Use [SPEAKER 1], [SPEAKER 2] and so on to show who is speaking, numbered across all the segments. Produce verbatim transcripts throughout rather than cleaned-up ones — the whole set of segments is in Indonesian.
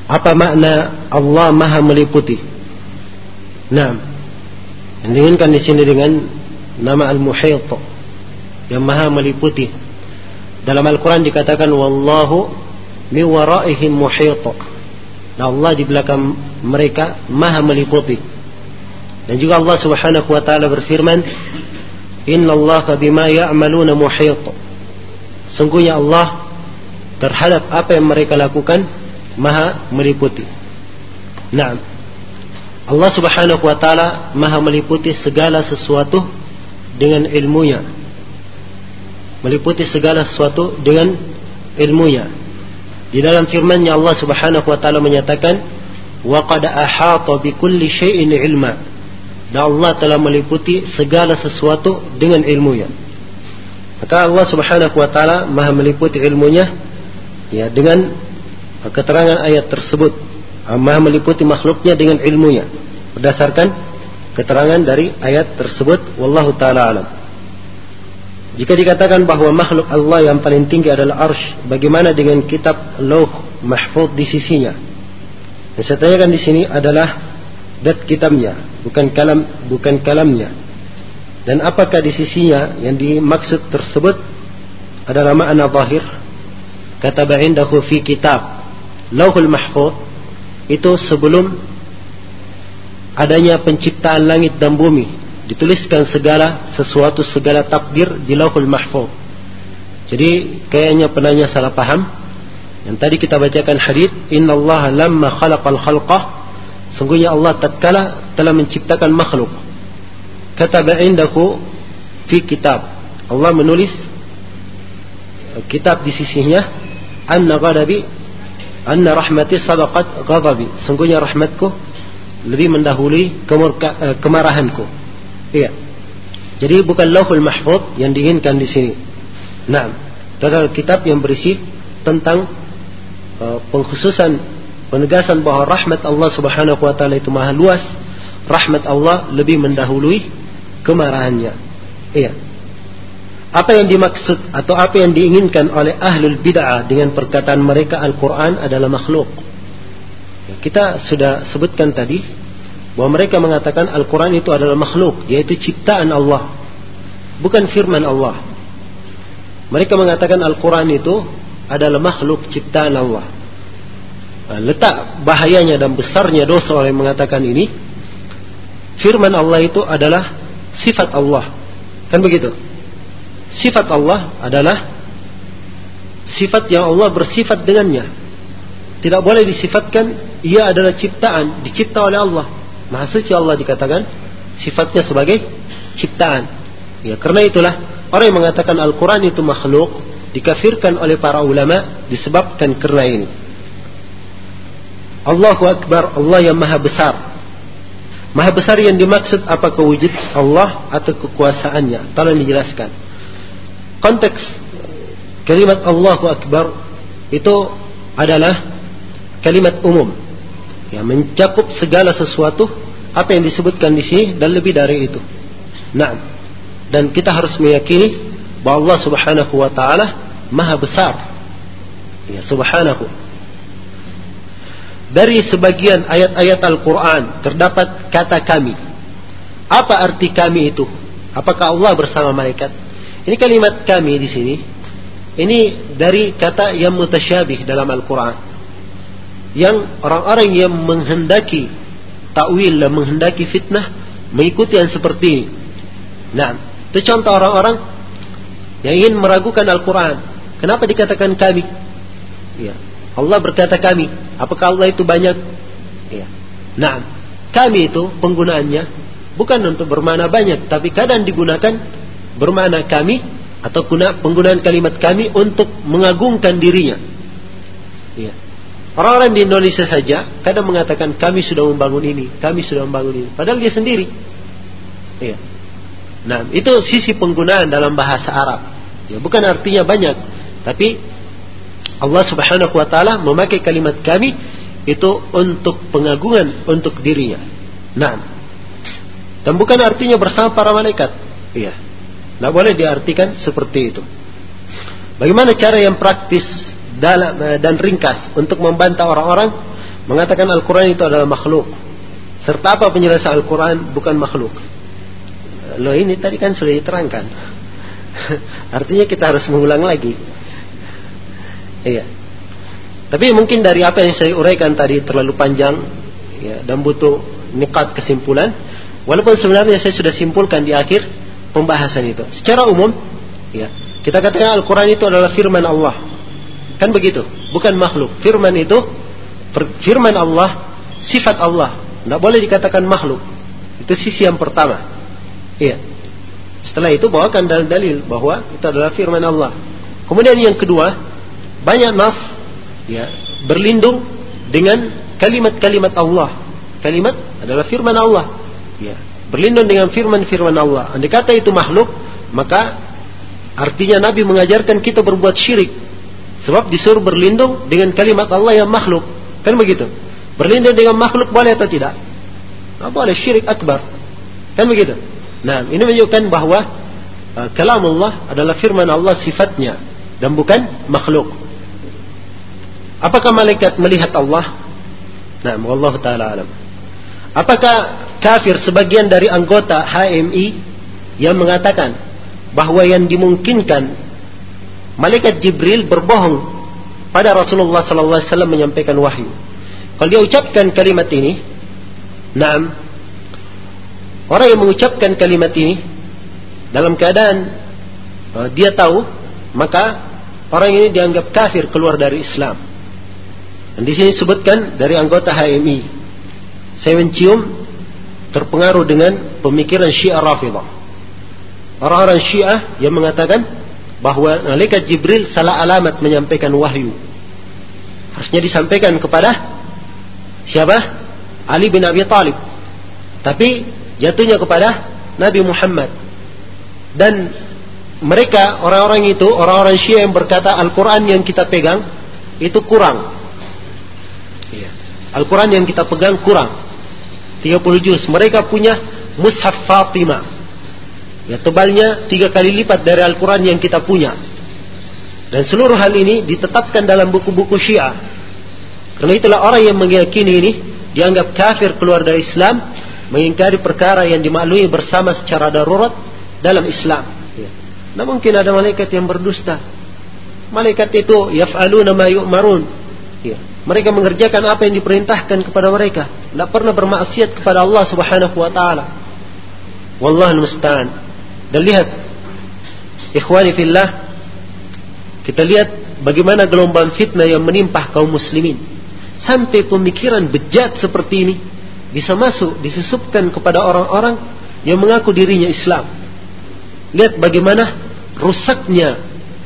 [SPEAKER 1] Apa makna Allah Maha meliputi? Nah, yang diinginkan di sini dengan nama Al-Muhit, yang Maha meliputi. Dalam Al-Quran dikatakan wallahu min waraihim muhit. Nah, Allah di belakang mereka Maha meliputi. Dan juga Allah Subhanahu wa taala berfirman, innallaha bima ya'maluna muhit. Sungguhnya Allah terhadap apa yang mereka lakukan Maha meliputi. Nah, Allah Subhanahu wa taala Maha meliputi segala sesuatu dengan ilmunya. Meliputi segala sesuatu dengan ilmunya. Di dalam firman-Nya Allah Subhanahu wa taala menyatakan, wa qad ahata bi kulli syai'in ilma. Dan Allah telah meliputi segala sesuatu dengan ilmunya. Maka Allah Subhanahu wa taala Maha meliputi ilmunya ya dengan keterangan ayat tersebut. Maha meliputi makhluknya dengan ilmunya berdasarkan keterangan dari ayat tersebut. Wallahu taala alam. Jika dikatakan bahwa makhluk Allah yang paling tinggi adalah Arsy, bagaimana dengan kitab Lauh Mahfuz di sisinya? Yang saya tanyakan di sini adalah dat kitabnya, bukan kalam, bukan kalamnya. Dan apakah di sisinya yang dimaksud tersebut adalah makna zahir? Kataba indahu fi kitab Lauhul Mahfuz, itu sebelum adanya penciptaan langit dan bumi, dituliskan segala sesuatu, segala takdir di Lauhul Mahfuz. Jadi kayaknya penanya salah paham. Yang tadi kita bacakan hadis, innallaha lamma khalaqal khalqah, sungguhnya Allah tatkala telah menciptakan makhluk, kataba indahu fi kitab, Allah menulis kitab di sisinya, anna ghadabi anna rahmati sabaqat ghadabi, sungguhnya rahmatku lebih mendahului kemurka, kemarahanku. Iya. Jadi bukan Lauhul Mahfuz yang diinginkan di sini. Nah, itu adalah kitab yang berisi tentang uh, pengkhususan, penegasan bahwa rahmat Allah Subhanahu wa taala itu maha luas. Rahmat Allah lebih mendahului kemarahannya. Iya. Apa yang dimaksud atau apa yang diinginkan oleh ahlul bid'ah dengan perkataan mereka Al-Quran adalah makhluk? Ya, kita sudah sebutkan tadi bahwa mereka mengatakan Al-Quran itu adalah makhluk, yaitu ciptaan Allah, bukan firman Allah. Mereka mengatakan Al-Quran itu adalah makhluk ciptaan Allah. Nah, letak bahayanya dan besarnya dosa orang yang mengatakan ini, firman Allah itu adalah sifat Allah, kan begitu? Sifat Allah adalah sifat yang Allah bersifat dengannya. Tidak boleh disifatkan ia adalah ciptaan, dicipta oleh Allah. Maha suci Allah dikatakan sifatnya sebagai ciptaan. Ya, karena itulah orang yang mengatakan Al-Quran itu makhluk dikafirkan oleh para ulama disebabkan karena ini. Allahu Akbar, Allah yang maha besar. Maha besar yang dimaksud apakah wujud Allah atau kekuasaannya? Tolong dijelaskan. Konteks kalimat Allahu Akbar itu adalah kalimat umum yang mencakup segala sesuatu apa yang disebutkan di sini dan lebih dari itu. Nah, dan kita harus meyakini bahwa Allah Subhanahu wa taala maha besar. Ya, subhanahu. Dari sebagian ayat-ayat Al-Quran terdapat kata kami. Apa arti kami itu? Apakah Allah bersama malaikat? Ini kalimat kami di sini, ini dari kata yang mutasyabih dalam Al-Quran, yang orang-orang yang menghendaki takwil dan menghendaki fitnah mengikuti yang seperti ini. Nah, itu contoh orang-orang yang ingin meragukan Al-Quran. Kenapa dikatakan kami? Ya, Allah berkata kami. Apakah Allah itu banyak? Ya. Nah, kami itu penggunaannya bukan untuk bermakna banyak, tapi kadang digunakan bermakna kami atau penggunaan kalimat kami untuk mengagungkan dirinya. Ya. Orang-orang di Indonesia saja kadang mengatakan kami sudah membangun ini, kami sudah membangun ini, padahal dia sendiri. Iya. Nah, itu sisi penggunaan dalam bahasa Arab. Ya, bukan artinya banyak, tapi Allah Subhanahu wa taala memakai kalimat kami itu untuk pengagungan untuk dirinya. Nah, dan bukan artinya bersama para malaikat. Iya. Tidak boleh diartikan seperti itu. Bagaimana cara yang praktis dalam dan ringkas untuk membantah orang-orang mengatakan Al-Quran itu adalah makhluk. Serta apa penjelasan Al-Quran bukan makhluk? Loh, ini tadi kan sudah diterangkan. Artinya kita harus mengulang lagi. Iya. Tapi mungkin dari apa yang saya uraikan tadi terlalu panjang, ya, dan butuh niqat kesimpulan. Walaupun sebenarnya saya sudah simpulkan di akhir pembahasan itu. Secara umum, ya, kita katakan Al-Quran itu adalah firman Allah. Kan begitu? Bukan makhluk. Firman itu firman Allah, sifat Allah. Tidak boleh dikatakan makhluk. Itu sisi yang pertama. Iya. Setelah itu bawakan dalil-dalil bahwa itu adalah firman Allah. Kemudian yang kedua, banyak nas, ya, berlindung dengan kalimat-kalimat Allah. Kalimat adalah firman Allah. Ya, berlindung dengan firman-firman Allah. Andai kata itu makhluk, maka artinya Nabi mengajarkan kita berbuat syirik. Sebab disuruh berlindung dengan kalimat Allah yang makhluk. Kan begitu? Berlindung dengan makhluk boleh atau tidak? Tidak boleh, syirik akbar. Kan begitu? Nah, ini menunjukkan bahwa uh, kalam Allah adalah firman Allah sifatnya dan bukan makhluk. Apakah malaikat melihat Allah? Nah, wallahu taala alam. Apakah kafir sebagian dari anggota H M I yang mengatakan bahwa yang dimungkinkan malaikat Jibril berbohong pada Rasulullah sallallahu alaihi wasallam menyampaikan wahyu? Kalau dia ucapkan kalimat ini, naam, orang yang mengucapkan kalimat ini dalam keadaan uh, dia tahu, maka orang ini dianggap kafir, keluar dari Islam. Dan di sini disebutkan dari anggota H M I. Saya mencium terpengaruh dengan pemikiran Syiah Rafidah. Orang-orang Syiah yang mengatakan bahwa malaikat Jibril salah alamat menyampaikan wahyu. Harusnya disampaikan kepada siapa? Ali bin Abi Thalib. Tapi jatuhnya kepada Nabi Muhammad. Dan mereka, orang-orang itu, orang-orang Syiah yang berkata Al-Quran yang kita pegang itu kurang. Iya. Al-Quran yang kita pegang kurang, tiga puluh juz. Mereka punya Mushaf Fatimah, ya, tebalnya tiga kali lipat dari Al-Quran yang kita punya. Dan seluruh hal ini ditetapkan dalam buku-buku Syiah. Karena itulah orang yang meyakini ini dianggap kafir, keluar dari Islam, mengingkari perkara yang dimaklumi bersama secara darurat dalam Islam. Ya. Nah, mungkin ada malaikat yang berdusta. Malaikat itu yaf'aluna ma yu'marun. Ya. Mereka mengerjakan apa yang diperintahkan kepada mereka. Tidak pernah bermaksiat kepada Allah Subhanahu wa taala. Wallahul musta'an. Dan lihat, ikhwani fillah, kita lihat bagaimana gelombang fitnah yang menimpa kaum muslimin. Sampai pemikiran bejat seperti ini bisa masuk, disusupkan kepada orang-orang yang mengaku dirinya Islam. Lihat bagaimana rusaknya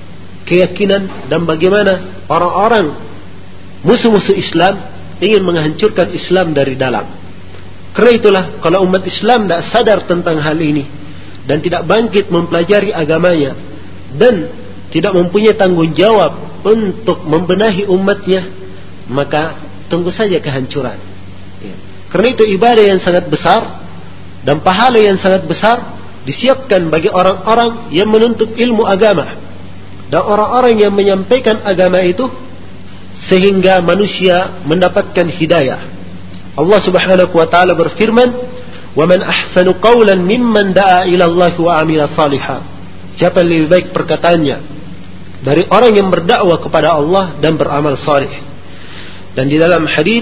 [SPEAKER 1] keyakinan dan bagaimana orang-orang musuh-musuh Islam ingin menghancurkan Islam dari dalam. Karena itulah kalau umat Islam tidak sadar tentang hal ini dan tidak bangkit mempelajari agamanya dan tidak mempunyai tanggung jawab untuk membenahi umatnya, maka tunggu saja kehancuran. Ya. Karena itu ibadah yang sangat besar dan pahala yang sangat besar disiapkan bagi orang-orang yang menuntut ilmu agama dan orang-orang yang menyampaikan agama itu sehingga manusia mendapatkan hidayah. Allah Subhanahu wa taala berfirman, "Wa man ahsanu qawlan mimman da'a ila Allah wa 'amila shalihan." Siapa yang lebih baik perkataannya dari orang yang berdakwah kepada Allah dan beramal saleh. Dan di dalam hadis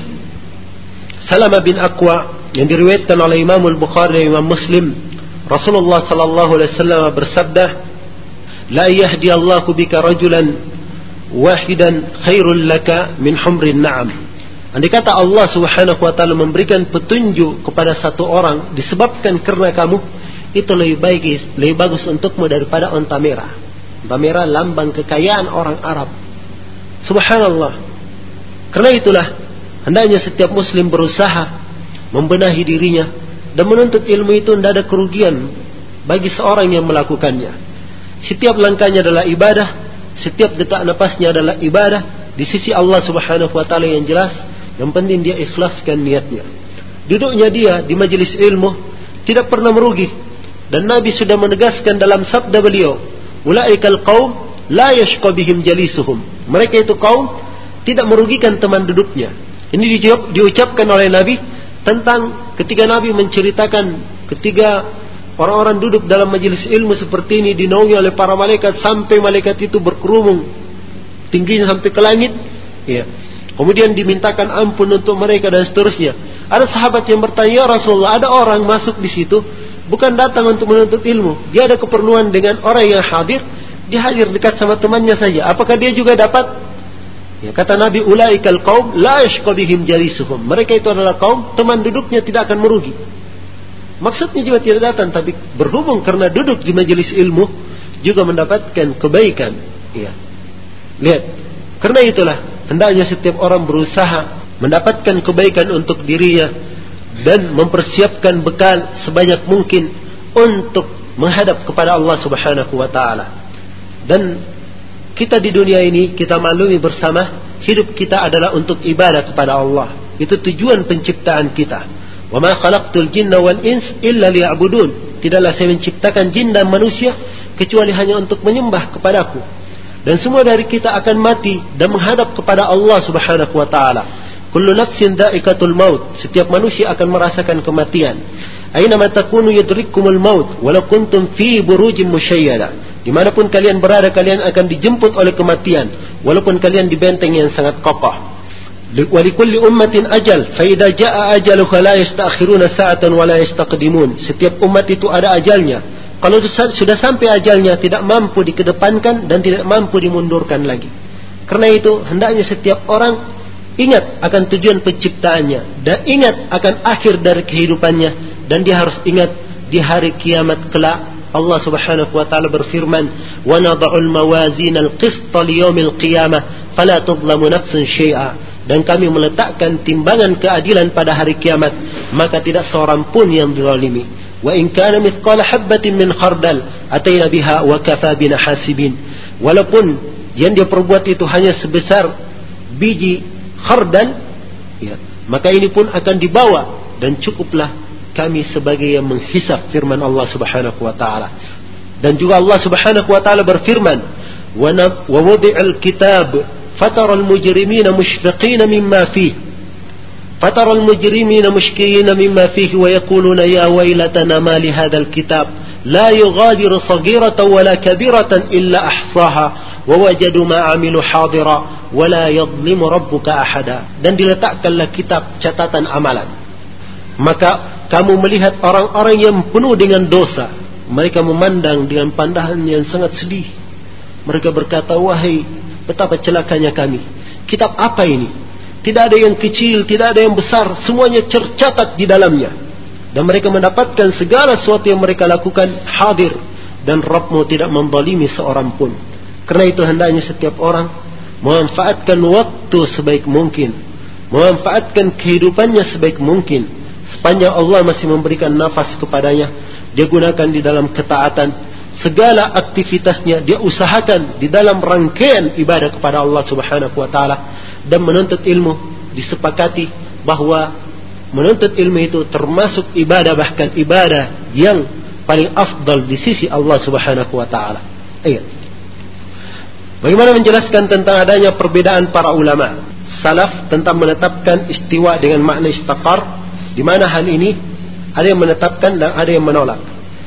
[SPEAKER 1] Salamah bin Aqwa yang diriwayatkan oleh Imam Al-Bukhari dan Imam Muslim, Rasulullah sallallahu alaihi wasallam bersabda, "La yahdi Allahu bika rajulan wahidan khairul laka min humrin na'am." Andai kata Allah Subhanahu wa taala memberikan petunjuk kepada satu orang disebabkan karena kamu, itu lebih baik, lebih bagus untukmu daripada unta merah. Unta merah lambang kekayaan orang Arab. Subhanallah. Karena itulah hendaknya setiap muslim berusaha membenahi dirinya dan menuntut ilmu itu tidak ada kerugian bagi seorang yang melakukannya. Setiap langkahnya adalah ibadah, setiap detak napasnya adalah ibadah di sisi Allah Subhanahu wa taala yang jelas. Yang penting dia ikhlaskan niatnya. Duduknya dia di majelis ilmu tidak pernah merugi. Dan Nabi sudah menegaskan dalam sabda beliau, "Ulaikal qaum la yashqa bihim jalisuhum." Mereka itu kaum tidak merugikan teman duduknya. Ini diucapkan oleh Nabi tentang ketika Nabi menceritakan ketika orang-orang duduk dalam majelis ilmu seperti ini dinaungi oleh para malaikat sampai malaikat itu berkerumung tingginya sampai ke langit, ya. Kemudian dimintakan ampun untuk mereka dan seterusnya. Ada sahabat yang bertanya, "Ya Rasulullah, ada orang masuk di situ bukan datang untuk menuntut ilmu, dia ada keperluan dengan orang yang hadir, dia hadir dekat sama temannya saja. Apakah dia juga dapat?" Ya, kata Nabi, "Ulaikal qaum la yashqa bihim jalisuhum." Mereka itu adalah kaum teman duduknya tidak akan merugi. Maksudnya juga tidak datang, tapi berhubung karena duduk di majelis ilmu juga mendapatkan kebaikan. Ya. Lihat, karena itulah hendaknya setiap orang berusaha mendapatkan kebaikan untuk dirinya dan mempersiapkan bekal sebanyak mungkin untuk menghadap kepada Allah Subhanahu wa taala. Dan kita di dunia ini kita maklumi bersama, hidup kita adalah untuk ibadah kepada Allah. Itu tujuan penciptaan kita. Wa ma khalaqtul jinna wal ins illa liya'budun. Tidaklah saya menciptakan jin dan manusia kecuali hanya untuk menyembah kepadaku. Dan semua dari kita akan mati dan menghadap kepada Allah Subhanahu wa taala. Kullu nafsin dha'iqatul maut. Setiap manusia akan merasakan kematian. Aina ma takunu yudrikkumul maut walau kuntum fi burujin musyayyada. Dimanapun kalian berada, kalian akan dijemput oleh kematian, walaupun kalian di benteng yang sangat kokoh. Walikulli ummatin ajal, fa idza jaa ajaluha la yasta'khiruna sa'atan wa la yastaqdimun. Setiap umat itu ada ajalnya. Kalau sudah sampai ajalnya, tidak mampu dikedepankan dan tidak mampu dimundurkan lagi. Karena itu hendaknya setiap orang ingat akan tujuan penciptaannya dan ingat akan akhir dari kehidupannya, dan dia harus ingat di hari kiamat kelak Allah Subhanahu wa taala berfirman, "Wa nad'ul mawazin al-qist li yaumil qiyamah fala tudlamu nafsun syai'a." Dan kami meletakkan timbangan keadilan pada hari kiamat, maka tidak seorang pun yang dizalimi. Wa in kana mithqala habatin min khardal ataina biha wa kafa bina hasibin. Walaupun yang dia perbuat itu hanya sebesar biji khardal, ya, maka ini pun akan dibawa dan cukuplah kami sebagai yang menghisab, firman Allah Subhanahu wa taala. Dan juga Allah Subhanahu wa taala berfirman, "Wa wudi'al kitab fataral mujrimina mushfiqina mimma fihi fataral mujrimina mushkiyina mimma fihi wa yaquluna ya waylatana ma li hadzal kitab la yughadiru saghiratan wala kabiratan illa ahsaha wa wajadu ma 'amilu hadira wa la yadhlimu rabbuka ahada." Dan diletakkanlah kitab catatan amalan. Maka kamu melihat orang-orang yang penuh dengan dosa. Mereka memandang dengan pandangan yang sangat sedih. Mereka berkata, "Wahai, betapa celakanya kami. Kitab apa ini? Tidak ada yang kecil, tidak ada yang besar. Semuanya tercatat di dalamnya." Dan mereka mendapatkan segala sesuatu yang mereka lakukan hadir. Dan Rabbmu tidak menzalimi seorang pun. Karena itu hendaknya setiap orang memanfaatkan waktu sebaik mungkin. Memanfaatkan kehidupannya sebaik mungkin. Sepanjang Allah masih memberikan nafas kepadanya, dia gunakan di dalam ketaatan. Segala aktivitasnya dia usahakan di dalam rangkaian ibadah kepada Allah Subhanahu wa taala. Dan menuntut ilmu, disepakati bahwa menuntut ilmu itu termasuk ibadah, bahkan ibadah yang paling afdal di sisi Allah Subhanahu wa taala. Ayat. Bagaimana menjelaskan tentang adanya perbedaan para ulama salaf tentang menetapkan istiwa dengan makna istaqar, di mana hal ini ada yang menetapkan dan ada yang menolak.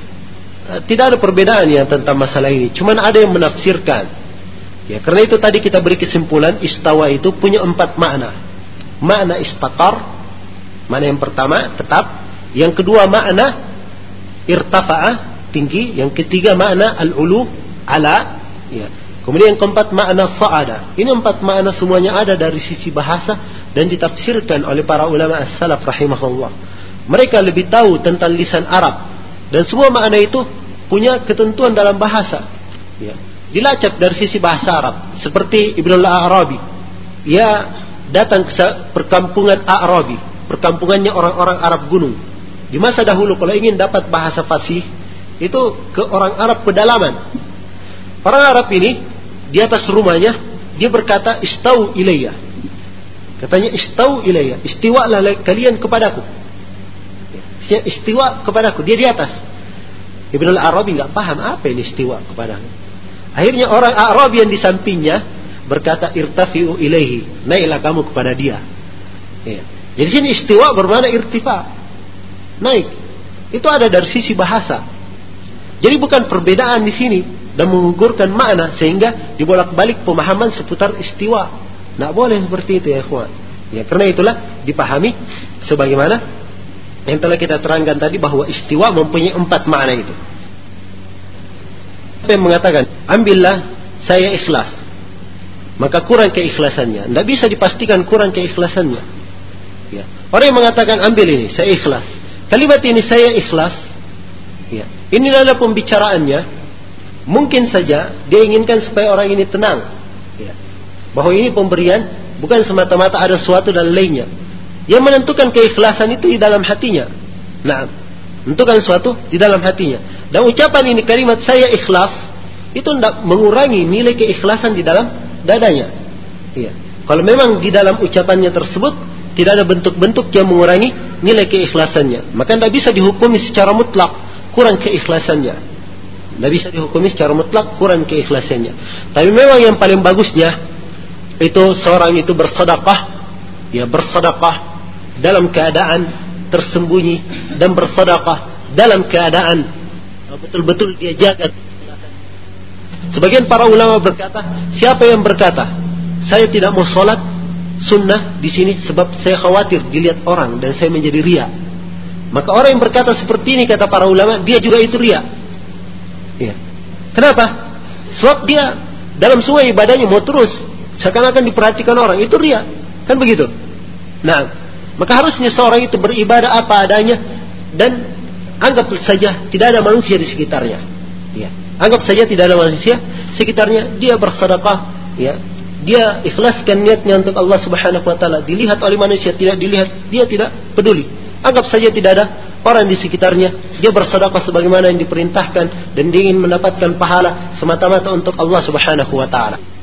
[SPEAKER 1] Tidak ada perbedaan yang tentang masalah ini, cuman ada yang menafsirkan. Ya, karena itu tadi kita beri kesimpulan istawa itu punya empat makna. Makna istaqar, makna yang pertama tetap, yang kedua makna irtafa'ah, tinggi, yang ketiga makna al-ulu, ala, ya. Kemudian yang keempat makna sa'ada. Ini empat makna semuanya ada dari sisi bahasa dan ditafsirkan oleh para ulama as-salaf rahimahullah. Mereka lebih tahu tentang lisan Arab dan semua makna itu punya ketentuan dalam bahasa. Ya. Dilacak dari sisi bahasa Arab. Seperti Ibnu al-Arabi, ia datang ke perkampungan Arabi, perkampungannya orang-orang Arab gunung. Di masa dahulu kalau ingin dapat bahasa fasih itu ke orang Arab pedalaman. Orang Arab ini di atas rumahnya dia berkata istau ilayya. Katanya istau ilayya, istiwalah kalian kepadaku. Istiwa kepadaku, dia di atas. Ibnu al-Arabi enggak paham apa ini istiwa kepadaku. Akhirnya orang Arab yang di sampingnya berkata irtafi'u ilaihi, naiklah kamu kepada dia. Ya. Jadi sini istiwa bermakna irtifa, naik. Itu ada dari sisi bahasa. Jadi bukan perbedaan di sini dan mengugurkan makna sehingga dibolak-balik pemahaman seputar istiwa. Tidak boleh seperti itu ya ikhwan. Ya, karena itulah dipahami sebagaimana yang telah kita terangkan tadi bahwa istiwa mempunyai empat makna itu. Apa yang mengatakan, ambillah saya ikhlas, maka kurang keikhlasannya. Tidak bisa dipastikan kurang keikhlasannya. Ya. Orang yang mengatakan ambil ini, saya ikhlas. Kalimat ini saya ikhlas. Ya. Ini adalah pembicaraannya. Mungkin saja dia inginkan supaya orang ini tenang. Ya. Bahwa ini pemberian bukan semata-mata ada sesuatu dan lainnya. Yang menentukan keikhlasan itu di dalam hatinya. Nah, menentukan sesuatu di dalam hatinya. Dan ucapan ini kalimat saya ikhlas itu tidak mengurangi nilai keikhlasan di dalam dadanya. Iya. Kalau memang di dalam ucapannya tersebut tidak ada bentuk-bentuk yang mengurangi nilai keikhlasannya, maka tidak bisa dihukumi secara mutlak kurang keikhlasannya. Tidak bisa dihukumi secara mutlak kurang keikhlasannya. Tapi memang yang paling bagusnya itu seorang itu bersedekah, ya bersedekah dalam keadaan tersembunyi dan bersedekah dalam keadaan betul-betul dia jaga. Sebagian para ulama berkata, siapa yang berkata, saya tidak mau sholat sunnah di sini sebab saya khawatir dilihat orang dan saya menjadi riya. Maka orang yang berkata seperti ini kata para ulama, dia juga itu riya. Ya. Kenapa? Sebab dia dalam semua ibadahnya mau terus seakan-akan diperhatikan orang, itu riya. Kan begitu? Nah, maka harusnya seorang itu beribadah apa adanya dan anggap saja tidak ada manusia di sekitarnya. Ya. Anggap saja tidak ada manusia sekitarnya, dia bersedekah, ya. Dia ikhlaskan niatnya untuk Allah Subhanahu wa taala. Dilihat oleh manusia, tidak dilihat, dia tidak peduli. Anggap saja tidak ada orang di sekitarnya, dia bersedekah sebagaimana yang diperintahkan dan dia ingin mendapatkan pahala semata-mata untuk Allah Subhanahu wa taala.